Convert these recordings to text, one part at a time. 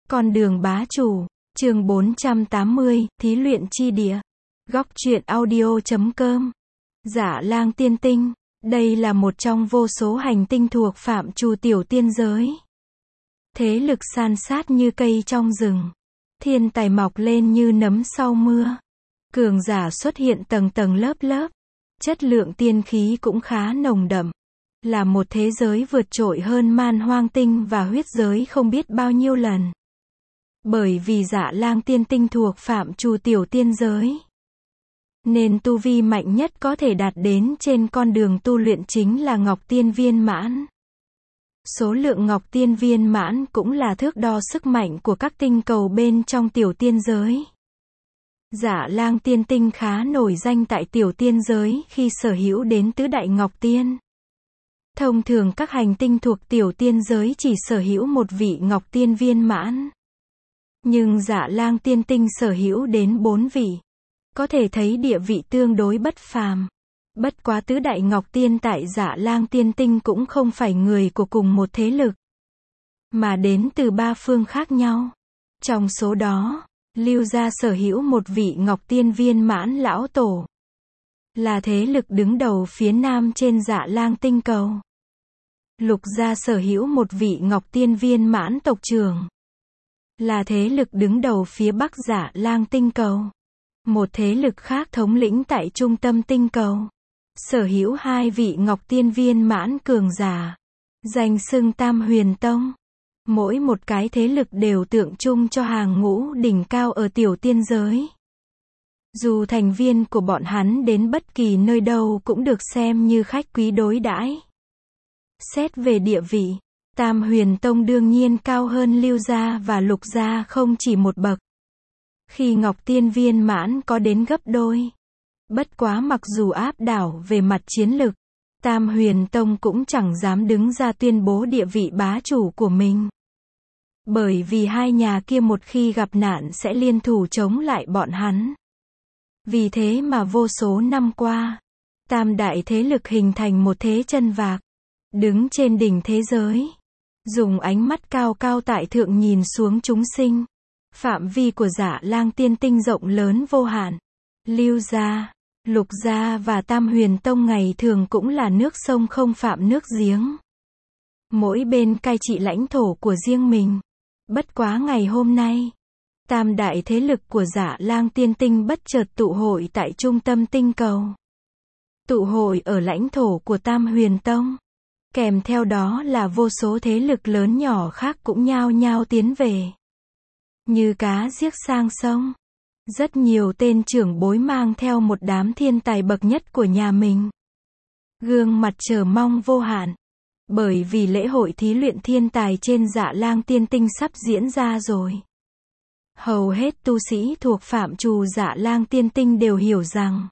Con đường bá chủ, chương 480, thí luyện chi địa. Góc truyện audio.com. Dạ Lang Tiên Tinh, đây là một trong vô số hành tinh thuộc phạm trù tiểu tiên giới. Thế lực san sát như cây trong rừng. Thiên tài mọc lên như nấm sau mưa. Cường giả xuất hiện tầng tầng lớp lớp. Chất lượng tiên khí cũng khá nồng đậm. Là một thế giới vượt trội hơn man hoang tinh và huyết giới không biết bao nhiêu lần. Bởi vì Dạ Lang Tiên Tinh thuộc phạm trù tiểu tiên giới, nên tu vi mạnh nhất có thể đạt đến trên con đường tu luyện chính là Ngọc Tiên Viên Mãn. Số lượng Ngọc Tiên Viên Mãn cũng là thước đo sức mạnh của các tinh cầu bên trong tiểu tiên giới. Dạ Lang Tiên Tinh khá nổi danh tại tiểu tiên giới khi sở hữu đến tứ đại Ngọc Tiên. Thông thường các hành tinh thuộc tiểu tiên giới chỉ sở hữu một vị Ngọc Tiên Viên Mãn. Nhưng Dạ Lang Tiên Tinh sở hữu đến 4 vị. Có thể thấy địa vị tương đối bất phàm. Bất quá tứ đại Ngọc Tiên tại Dạ Lang Tiên Tinh cũng không phải người của cùng một thế lực, mà đến từ 3 phương khác nhau. Trong số đó, Lưu gia sở hữu một vị Ngọc Tiên Viên Mãn lão tổ, là thế lực đứng đầu phía nam trên Dạ Lang tinh cầu. Lục gia sở hữu một vị Ngọc Tiên Viên Mãn tộc trưởng, là thế lực đứng đầu phía bắc Dạ Lang tinh cầu. Một thế lực khác thống lĩnh tại trung tâm tinh cầu, sở hữu 2 vị Ngọc Tiên Viên Mãn cường giả, danh xưng Tam Huyền Tông. Mỗi một cái thế lực đều tượng trưng cho hàng ngũ đỉnh cao ở tiểu tiên giới. Dù thành viên của bọn hắn đến bất kỳ nơi đâu cũng được xem như khách quý đối đãi. Xét về địa vị, Tam Huyền Tông đương nhiên cao hơn Lưu gia và Lục gia không chỉ một bậc. Khi Ngọc Tiên Viên Mãn có đến gấp đôi. Bất quá mặc dù áp đảo về mặt chiến lực, Tam Huyền Tông cũng chẳng dám đứng ra tuyên bố địa vị bá chủ của mình. Bởi vì hai nhà kia một khi gặp nạn sẽ liên thủ chống lại bọn hắn. Vì thế mà vô số năm qua, tam đại thế lực hình thành một thế chân vạc, đứng trên đỉnh thế giới, dùng ánh mắt cao cao tại thượng nhìn xuống chúng sinh. Phạm vi của Dạ Lang Tiên Tinh rộng lớn vô hạn. Lưu gia, Lục gia và Tam Huyền Tông ngày thường cũng là nước sông không phạm nước giếng. Mỗi bên cai trị lãnh thổ của riêng mình. Bất quá ngày hôm nay, tam đại thế lực của Dạ Lang Tiên Tinh bất chợt tụ hội tại trung tâm tinh cầu. Tụ hội ở lãnh thổ của Tam Huyền Tông. Kèm theo đó là vô số thế lực lớn nhỏ khác cũng nhao nhao tiến về. Như cá giết sang sông. Rất nhiều tên trưởng bối mang theo một đám thiên tài bậc nhất của nhà mình. Gương mặt chờ mong vô hạn. Bởi vì lễ hội thí luyện thiên tài trên Dạ Lang Tiên Tinh sắp diễn ra rồi. Hầu hết tu sĩ thuộc phạm trù Dạ Lang Tiên Tinh đều hiểu rằng,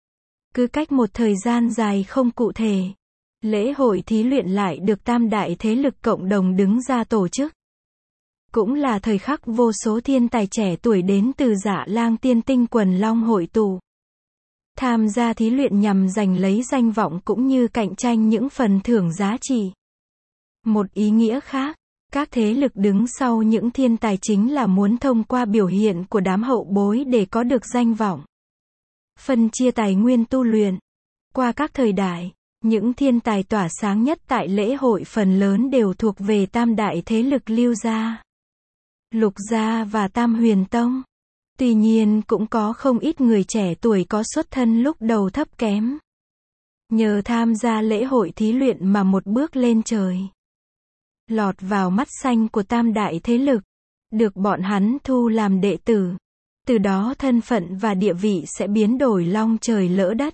cứ cách một thời gian dài không cụ thể, lễ hội thí luyện lại được tam đại thế lực cộng đồng đứng ra tổ chức. Cũng là thời khắc vô số thiên tài trẻ tuổi đến từ Dạ Lang Tiên Tinh quần long hội tụ. Tham gia thí luyện nhằm giành lấy danh vọng cũng như cạnh tranh những phần thưởng giá trị. Một ý nghĩa khác, các thế lực đứng sau những thiên tài chính là muốn thông qua biểu hiện của đám hậu bối để có được danh vọng. Phân chia tài nguyên tu luyện. Qua các thời đại, những thiên tài tỏa sáng nhất tại lễ hội phần lớn đều thuộc về tam đại thế lực Lưu gia, Lục gia và Tam Huyền Tông. Tuy nhiên cũng có không ít người trẻ tuổi có xuất thân lúc đầu thấp kém. Nhờ tham gia lễ hội thí luyện mà một bước lên trời. Lọt vào mắt xanh của tam đại thế lực. Được bọn hắn thu làm đệ tử. Từ đó thân phận và địa vị sẽ biến đổi long trời lỡ đất.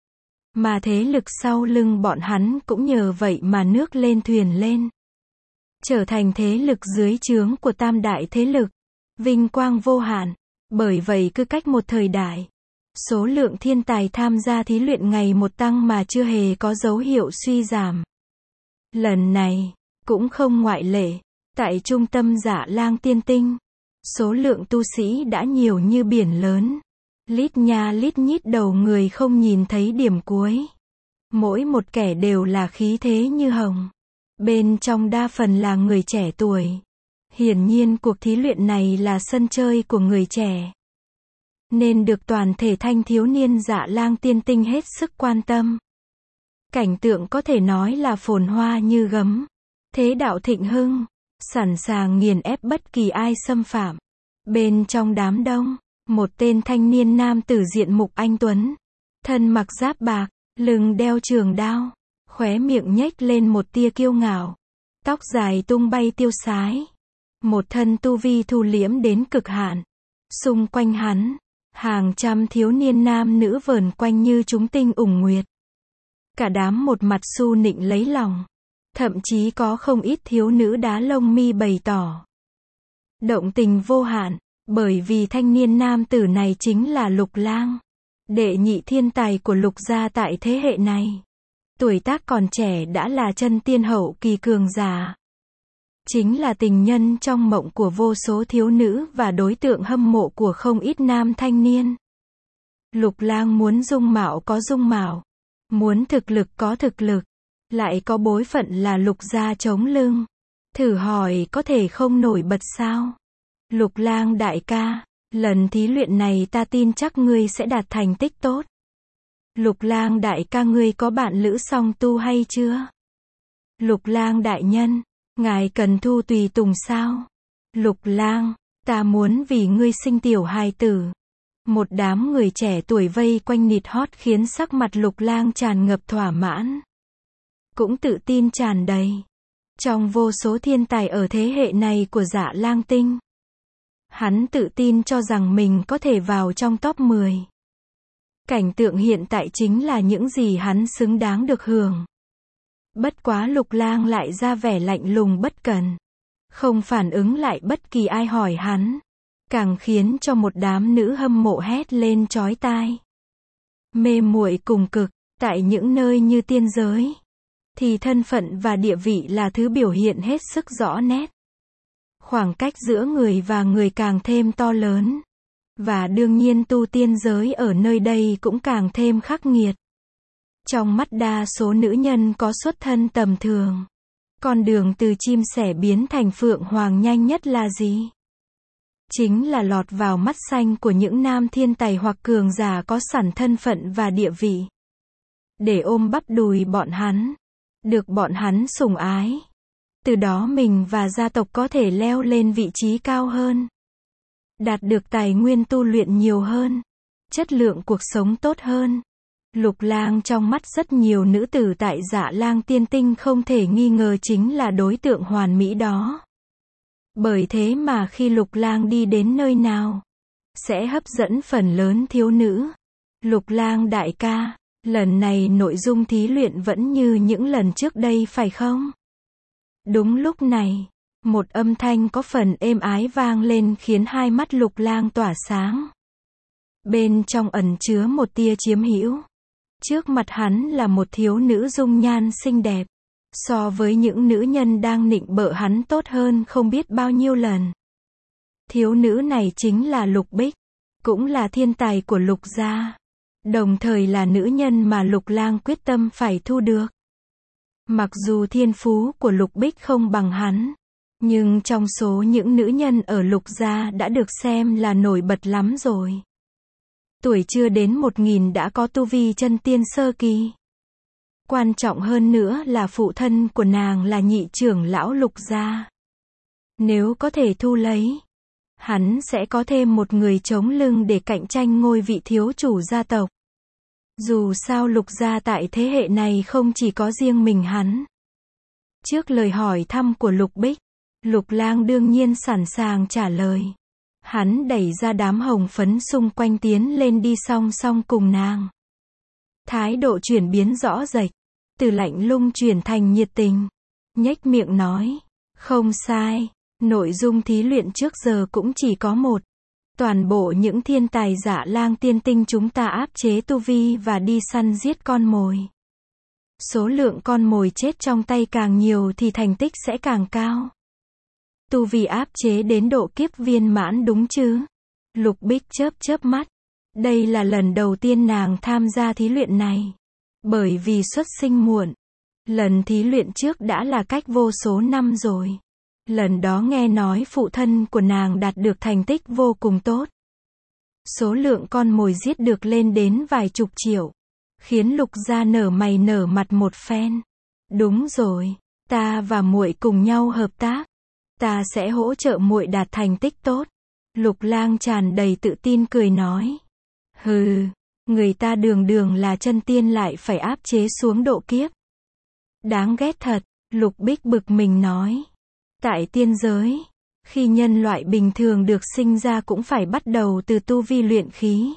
Mà thế lực sau lưng bọn hắn cũng nhờ vậy mà nước lên thuyền lên. Trở thành thế lực dưới trướng của tam đại thế lực. Vinh quang vô hạn. Bởi vậy cứ cách một thời đại, số lượng thiên tài tham gia thí luyện ngày một tăng mà chưa hề có dấu hiệu suy giảm. Lần này, cũng không ngoại lệ. Tại trung tâm Dạ Lang Tiên Tinh, số lượng tu sĩ đã nhiều như biển lớn. Lít nha lít nhít đầu người không nhìn thấy điểm cuối. Mỗi một kẻ đều là khí thế như hồng. Bên trong đa phần là người trẻ tuổi. Hiển nhiên cuộc thí luyện này là sân chơi của người trẻ, nên được toàn thể thanh thiếu niên Dạ Lang Tiên Tinh hết sức quan tâm. Cảnh tượng có thể nói là phồn hoa như gấm, thế đạo thịnh hưng, sẵn sàng nghiền ép bất kỳ ai xâm phạm. Bên trong đám đông, một tên thanh niên nam tử diện mục anh tuấn, thân mặc giáp bạc, lưng đeo trường đao, khóe miệng nhếch lên một tia kiêu ngạo, tóc dài tung bay tiêu sái, một thân tu vi thu liễm đến cực hạn. Xung quanh hắn, hàng trăm thiếu niên nam nữ vờn quanh như chúng tinh ủng nguyệt. Cả đám một mặt su nịnh lấy lòng, thậm chí có không ít thiếu nữ đá lông mi bày tỏ động tình vô hạn, bởi vì thanh niên nam tử này chính là Lục Lang, đệ nhị thiên tài của Lục gia tại thế hệ này. Tuổi tác còn trẻ đã là chân tiên hậu kỳ cường giả, chính là tình nhân trong mộng của vô số thiếu nữ và đối tượng hâm mộ của không ít nam thanh niên. Lục Lang muốn dung mạo có dung mạo, muốn thực lực có thực lực, lại có bối phận là Lục gia chống lưng. Thử hỏi có thể không nổi bật sao? Lục Lang đại ca, lần thí luyện này ta tin chắc ngươi sẽ đạt thành tích tốt. Lục Lang đại ca, ngươi có bạn lữ song tu hay chưa? Lục Lang đại nhân, ngài cần thu tùy tùng sao? Lục Lang, ta muốn vì ngươi sinh tiểu hài tử. Một đám người trẻ tuổi vây quanh nịt hót khiến sắc mặt Lục Lang tràn ngập thỏa mãn, cũng tự tin tràn đầy. Trong vô số thiên tài ở thế hệ này của Dạ Lang Tinh, hắn tự tin cho rằng mình có thể vào trong top 10. Cảnh tượng hiện tại chính là những gì hắn xứng đáng được hưởng. Bất quá Lục Lang lại ra vẻ lạnh lùng bất cần, không phản ứng lại bất kỳ ai hỏi hắn, càng khiến cho một đám nữ hâm mộ hét lên chói tai. Mê muội cùng cực, tại những nơi như tiên giới, thì thân phận và địa vị là thứ biểu hiện hết sức rõ nét. Khoảng cách giữa người và người càng thêm to lớn. Và đương nhiên tu tiên giới ở nơi đây cũng càng thêm khắc nghiệt. Trong mắt đa số nữ nhân có xuất thân tầm thường, con đường từ chim sẻ biến thành phượng hoàng nhanh nhất là gì? Chính là lọt vào mắt xanh của những nam thiên tài hoặc cường giả có sẵn thân phận và địa vị, để ôm bắp đùi bọn hắn, được bọn hắn sủng ái. Từ đó mình và gia tộc có thể leo lên vị trí cao hơn, đạt được tài nguyên tu luyện nhiều hơn, chất lượng cuộc sống tốt hơn. Lục Lang trong mắt rất nhiều nữ tử tại Dạ Lang Tiên Tinh không thể nghi ngờ chính là đối tượng hoàn mỹ đó. Bởi thế mà khi Lục Lang đi đến nơi nào, sẽ hấp dẫn phần lớn thiếu nữ. Lục Lang đại ca, lần này nội dung thí luyện vẫn như những lần trước đây phải không? Đúng lúc này, một âm thanh có phần êm ái vang lên khiến hai mắt Lục Lang tỏa sáng. Bên trong ẩn chứa một tia chiếm hữu. Trước mặt hắn là một thiếu nữ dung nhan xinh đẹp, so với những nữ nhân đang nịnh bợ hắn tốt hơn không biết bao nhiêu lần. Thiếu nữ này chính là Lục Bích, cũng là thiên tài của Lục gia, đồng thời là nữ nhân mà Lục Lang quyết tâm phải thu được. Mặc dù thiên phú của Lục Bích không bằng hắn, nhưng trong số những nữ nhân ở Lục gia đã được xem là nổi bật lắm rồi. Tuổi chưa đến 1000 đã có tu vi chân tiên sơ kỳ. Quan trọng hơn nữa là phụ thân của nàng là nhị trưởng lão Lục gia. Nếu có thể thu lấy, hắn sẽ có thêm một người chống lưng để cạnh tranh ngôi vị thiếu chủ gia tộc. Dù sao Lục gia tại thế hệ này không chỉ có riêng mình hắn. Trước lời hỏi thăm của Lục Bích, Lục Lang đương nhiên sẵn sàng trả lời. Hắn đẩy ra đám hồng phấn xung quanh tiến lên đi song song cùng nàng. Thái độ chuyển biến rõ rệt, từ lạnh lùng chuyển thành nhiệt tình. Nhếch miệng nói, không sai, nội dung thí luyện trước giờ cũng chỉ có một. Toàn bộ những thiên tài Dạ Lang Tiên Tinh chúng ta áp chế tu vi và đi săn giết con mồi. Số lượng con mồi chết trong tay càng nhiều thì thành tích sẽ càng cao. Tu vi áp chế đến độ kiếp viên mãn đúng chứ? Lục Bích chớp chớp mắt. Đây là lần đầu tiên nàng tham gia thí luyện này. Bởi vì xuất sinh muộn. Lần thí luyện trước đã là cách vô số năm rồi. Lần đó nghe nói phụ thân của nàng đạt được thành tích vô cùng tốt. Số lượng con mồi giết được lên đến vài chục triệu. Khiến Lục gia nở mày nở mặt một phen. Đúng rồi, ta và muội cùng nhau hợp tác. Ta sẽ hỗ trợ muội đạt thành tích tốt. Lục Lang tràn đầy tự tin cười nói. Hừ, người ta đường đường là chân tiên lại phải áp chế xuống độ kiếp. Đáng ghét thật, Lục Bích bực mình nói. Tại tiên giới, khi nhân loại bình thường được sinh ra cũng phải bắt đầu từ tu vi luyện khí.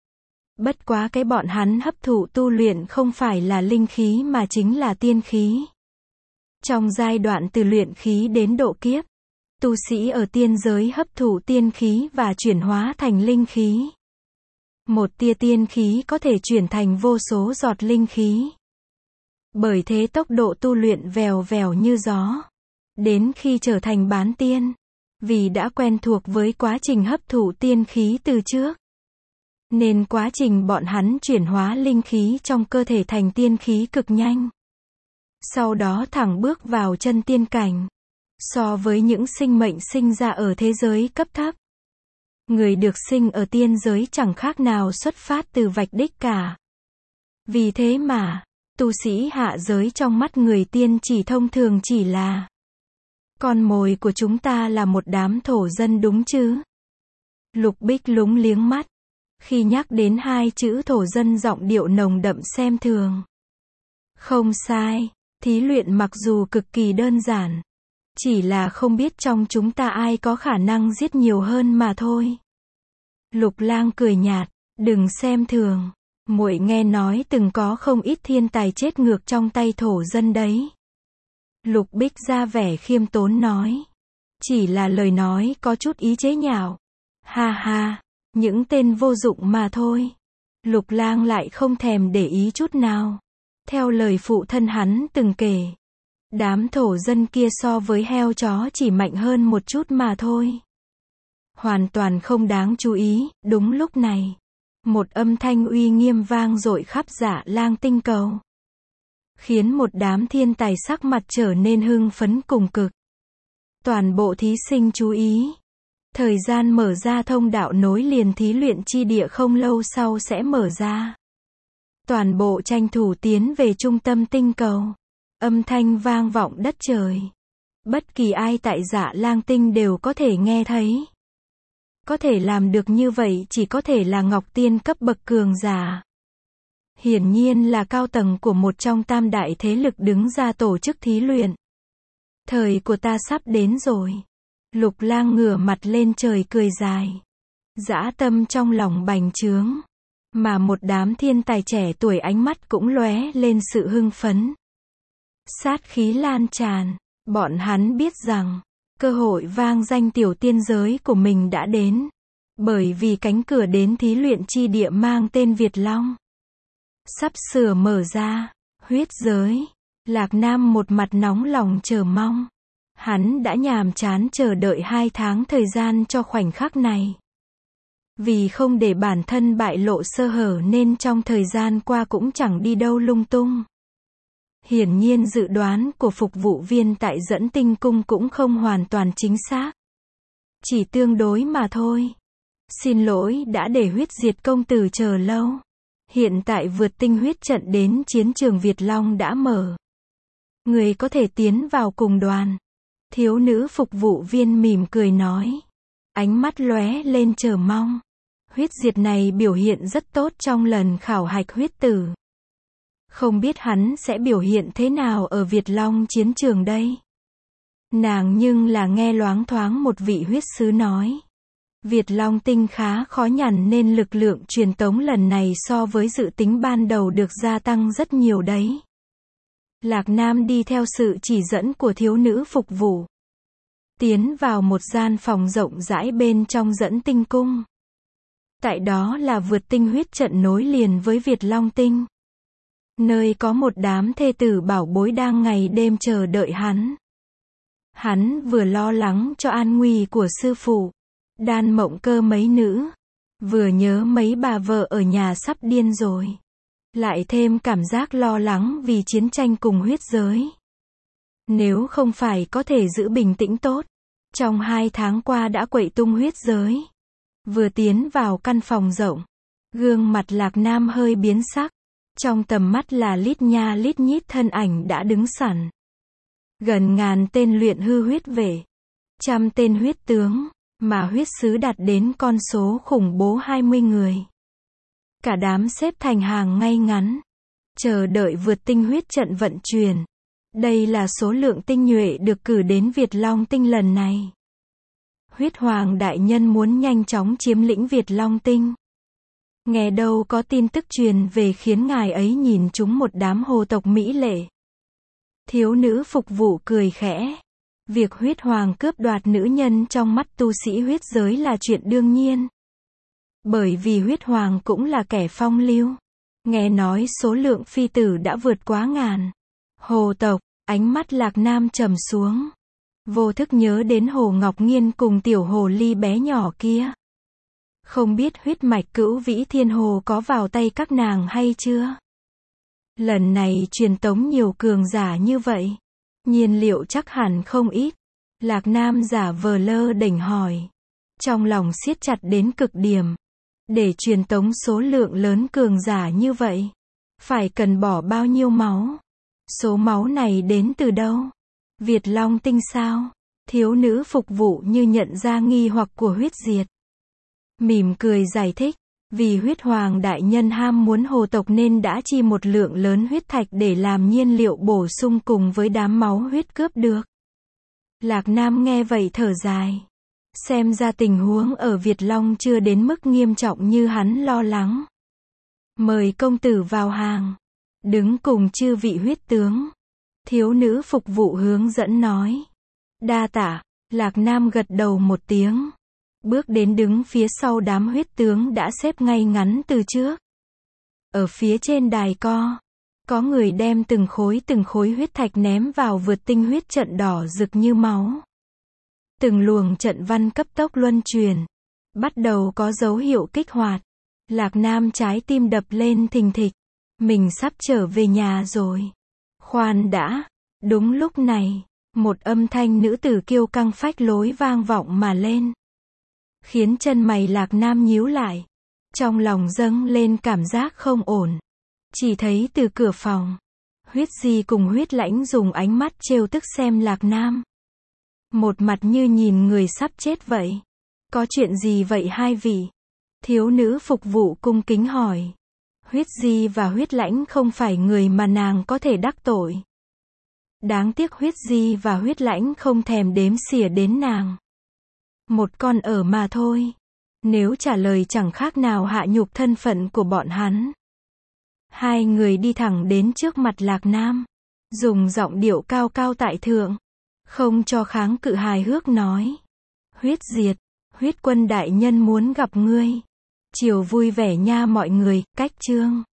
Bất quá cái bọn hắn hấp thụ tu luyện không phải là linh khí mà chính là tiên khí. Trong giai đoạn từ luyện khí đến độ kiếp, tu sĩ ở tiên giới hấp thụ tiên khí và chuyển hóa thành linh khí. Một tia tiên khí có thể chuyển thành vô số giọt linh khí. Bởi thế tốc độ tu luyện vèo vèo như gió. Đến khi trở thành bán tiên, vì đã quen thuộc với quá trình hấp thụ tiên khí từ trước, nên quá trình bọn hắn chuyển hóa linh khí trong cơ thể thành tiên khí cực nhanh. Sau đó thẳng bước vào chân tiên cảnh. So với những sinh mệnh sinh ra ở thế giới cấp thấp, người được sinh ở tiên giới chẳng khác nào xuất phát từ vạch đích cả. Vì thế mà, tu sĩ hạ giới trong mắt người tiên chỉ thông thường chỉ là con mồi của chúng ta là một đám thổ dân đúng chứ? Lục Bích lúng liếng mắt. Khi nhắc đến hai chữ thổ dân giọng điệu nồng đậm xem thường. Không sai, thí luyện mặc dù cực kỳ đơn giản. Chỉ là không biết trong chúng ta ai có khả năng giết nhiều hơn mà thôi. Lục Lang cười nhạt, đừng xem thường. Muội nghe nói từng có không ít thiên tài chết ngược trong tay thổ dân đấy. Lục Bích ra vẻ khiêm tốn nói. Chỉ là lời nói có chút ý chế nhạo. Ha ha, những tên vô dụng mà thôi. Lục Lang lại không thèm để ý chút nào. Theo lời phụ thân hắn từng kể, đám thổ dân kia so với heo chó chỉ mạnh hơn một chút mà thôi. Hoàn toàn không đáng chú ý. Đúng lúc này, một âm thanh uy nghiêm vang dội khắp Dạ Lang tinh cầu, khiến một đám thiên tài sắc mặt trở nên hưng phấn cùng cực. Toàn bộ thí sinh chú ý. Thời gian mở ra thông đạo nối liền thí luyện chi địa không lâu sau sẽ mở ra. Toàn bộ tranh thủ tiến về trung tâm tinh cầu. Âm thanh vang vọng đất trời. Bất kỳ ai tại Dạ Lang tinh đều có thể nghe thấy. Có thể làm được như vậy chỉ có thể là Ngọc Tiên cấp bậc cường giả. Hiển nhiên là cao tầng của một trong tam đại thế lực đứng ra tổ chức thí luyện. Thời của ta sắp đến rồi. Lục Lang ngửa mặt lên trời cười dài. Dã tâm trong lòng bành trướng. Mà một đám thiên tài trẻ tuổi ánh mắt cũng lóe lên sự hưng phấn. Sát khí lan tràn. Bọn hắn biết rằng, cơ hội vang danh tiểu tiên giới của mình đã đến. Bởi vì cánh cửa đến thí luyện chi địa mang tên Việt Long sắp sửa mở ra. Huyết giới. Lạc Nam một mặt nóng lòng chờ mong. Hắn đã nhàm chán chờ đợi 2 tháng thời gian cho khoảnh khắc này. Vì không để bản thân bại lộ sơ hở nên trong thời gian qua cũng chẳng đi đâu lung tung. Hiển nhiên dự đoán của phục vụ viên tại Dẫn Tinh Cung cũng không hoàn toàn chính xác. Chỉ tương đối mà thôi. Xin lỗi đã để Huyết Diệt công tử chờ lâu. Hiện tại vượt tinh huyết trận đến chiến trường Việt Long đã mở. Người có thể tiến vào cùng đoàn. Thiếu nữ phục vụ viên mỉm cười nói. Ánh mắt lóe lên chờ mong. Huyết Diệt này biểu hiện rất tốt trong lần khảo hạch huyết tử. Không biết hắn sẽ biểu hiện thế nào ở Việt Long chiến trường đây. Nàng nhưng là nghe loáng thoáng một vị huyết sứ nói. Việt Long tinh khá khó nhằn nên lực lượng truyền tống lần này so với dự tính ban đầu được gia tăng rất nhiều đấy. Lạc Nam đi theo sự chỉ dẫn của thiếu nữ phục vụ. Tiến vào một gian phòng rộng rãi bên trong Dẫn Tinh Cung. Tại đó là vượt tinh huyết trận nối liền với Việt Long tinh. Nơi có một đám thê tử bảo bối đang ngày đêm chờ đợi hắn. Hắn vừa lo lắng cho an nguy của sư phụ, Đan Mộng Cơ mấy nữ, vừa nhớ mấy bà vợ ở nhà sắp điên rồi. Lại thêm cảm giác lo lắng vì chiến tranh cùng huyết giới. Nếu không phải có thể giữ bình tĩnh tốt, trong 2 tháng qua đã quậy tung huyết giới. Vừa tiến vào căn phòng rộng, gương mặt Lạc Nam hơi biến sắc. Trong tầm mắt là lít nha lít nhít thân ảnh đã đứng sẵn. Gần ngàn tên luyện hư huyết vệ, trăm tên huyết tướng, mà huyết sứ đạt đến con số khủng bố 20 người. Cả đám xếp thành hàng ngay ngắn, chờ đợi vượt tinh huyết trận vận chuyển. Đây là số lượng tinh nhuệ được cử đến Việt Long Tinh lần này. Huyết Hoàng đại nhân muốn nhanh chóng chiếm lĩnh Việt Long Tinh. Nghe đâu có tin tức truyền về khiến ngài ấy nhìn chúng một đám hồ tộc mỹ lệ. Thiếu nữ phục vụ cười khẽ. Việc huyết hoàng cướp đoạt nữ nhân trong mắt tu sĩ huyết giới là chuyện đương nhiên. Bởi vì huyết hoàng cũng là kẻ phong lưu. Nghe nói số lượng phi tử đã vượt quá ngàn. Hồ tộc, ánh mắt Lạc Nam trầm xuống. Vô thức nhớ đến Hồ Ngọc Nghiên cùng tiểu hồ ly bé nhỏ kia. Không biết huyết mạch cửu vĩ thiên hồ có vào tay các nàng hay chưa? Lần này truyền tống nhiều cường giả như vậy. Nhiên liệu chắc hẳn không ít. Lạc Nam giả vờ lơ đễnh hỏi. Trong lòng siết chặt đến cực điểm. Để truyền tống số lượng lớn cường giả như vậy, phải cần bỏ bao nhiêu máu? Số máu này đến từ đâu? Việt Long Tinh sao? Thiếu nữ phục vụ như nhận ra nghi hoặc của huyết diệt. Mỉm cười giải thích. Vì huyết hoàng đại nhân ham muốn hồ tộc nên đã chi một lượng lớn huyết thạch để làm nhiên liệu bổ sung cùng với đám máu huyết cướp được. Lạc Nam nghe vậy thở dài. Xem ra tình huống ở Việt Long chưa đến mức nghiêm trọng như hắn lo lắng. Mời công tử vào hàng. Đứng cùng chư vị huyết tướng. Thiếu nữ phục vụ hướng dẫn nói. Đa tạ. Lạc Nam gật đầu một tiếng. Bước đến đứng phía sau đám huyết tướng đã xếp ngay ngắn từ trước. Ở phía trên đài có người đem từng khối huyết thạch ném vào vượt tinh huyết trận đỏ rực như máu. Từng luồng trận văn cấp tốc luân chuyển, bắt đầu có dấu hiệu kích hoạt. Lạc Nam trái tim đập lên thình thịch. Mình sắp trở về nhà rồi. Khoan đã. Đúng lúc này, một âm thanh nữ tử kiêu căng phách lối vang vọng mà lên. Khiến chân mày Lạc Nam nhíu lại. Trong lòng dâng lên cảm giác không ổn. Chỉ thấy từ cửa phòng, huyết di cùng huyết lãnh dùng ánh mắt trêu tức xem Lạc Nam. Một mặt như nhìn người sắp chết vậy. Có chuyện gì vậy hai vị? Thiếu nữ phục vụ cung kính hỏi. Huyết di và huyết lãnh không phải người mà nàng có thể đắc tội. Đáng tiếc huyết di và huyết lãnh không thèm đếm xỉa đến nàng. Một con ở mà thôi. Nếu trả lời chẳng khác nào hạ nhục thân phận của bọn hắn. Hai người đi thẳng đến trước mặt Lạc Nam. Dùng giọng điệu cao cao tại thượng. Không cho kháng cự hài hước nói. Huyết diệt, huyết quân đại nhân muốn gặp ngươi. Chiều vui vẻ nha mọi người, cách chương.